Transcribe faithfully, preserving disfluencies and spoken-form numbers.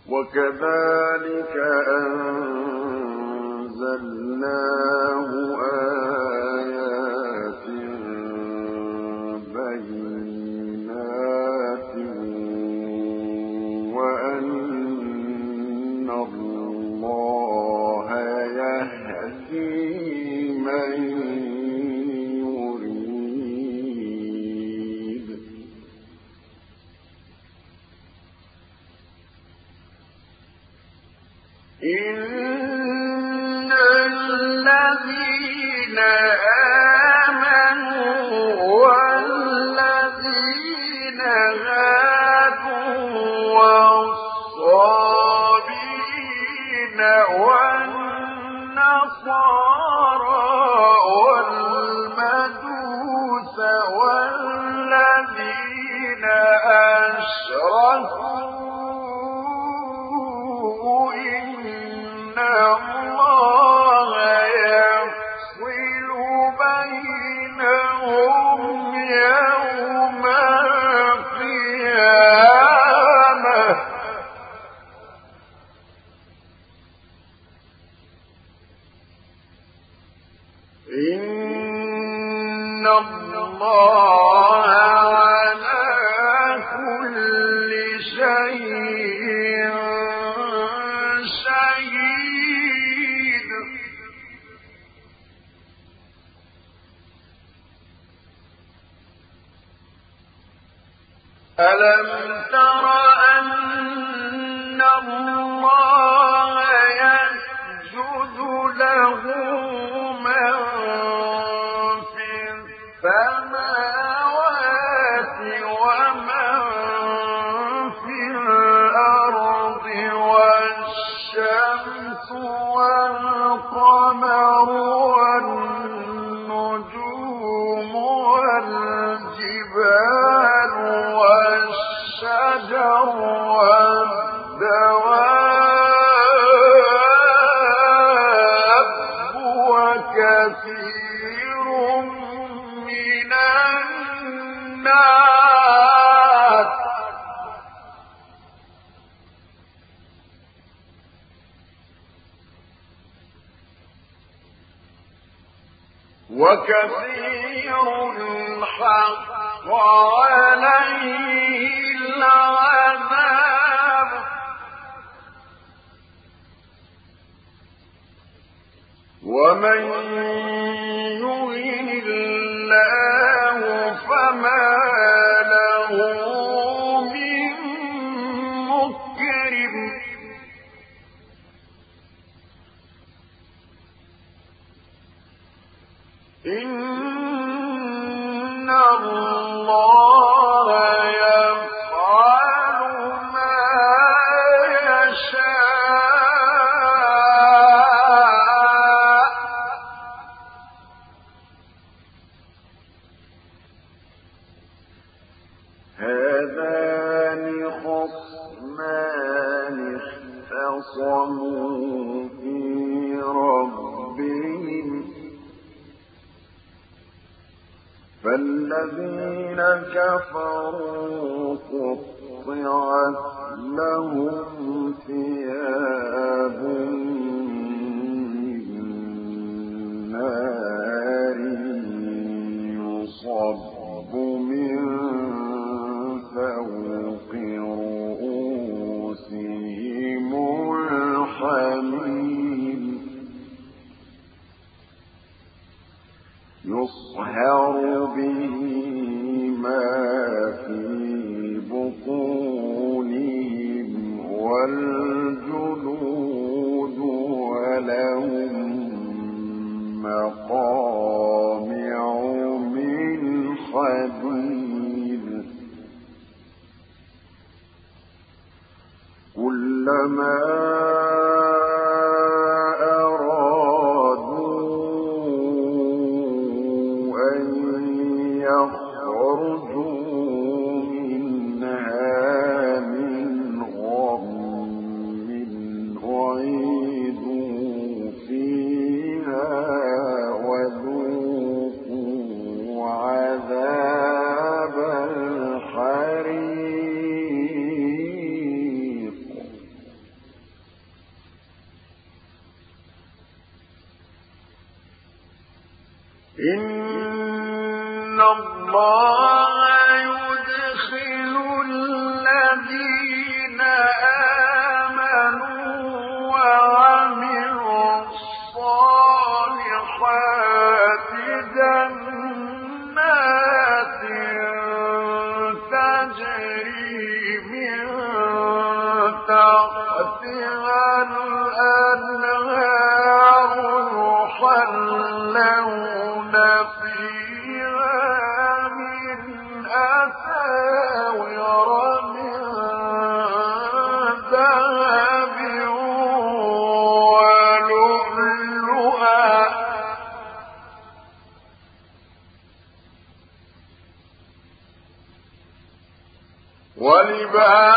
وكذلك أنزلناه آيات بينات وأن الله يهدي من يريد. إن الذين آمنوا والذين هادوا والصابئين والنصارى والمجوس والذين أشركوا الله يفصل بينهم يوم القيامة. إن الله على كل شيء شهيد. ألم تر أن الله يسجد له من في السماوات ومن في الأرض والشمس والقمر والنجوم والجبال والشجر والدواب وكثير من الناس. وكثير حق عليه العذاب. ومن يهن الله فما له من مكرم. إن الله يفعل ما يشاء. هذان خصمان اختصموا في ربهم فالذين كفروا قطعت لهم ثياب من نار يصب من فوق رؤوسهم الحميم يصهر به ما في بطونهم والجلود ولهم مقامع من حديد كلما إن الله يدخل الذين آمنوا وعملوا الصالحات جنات تجري من تحتها الأنهار يحلون فيها من أساور من ذهب ولؤلؤا ولباسهم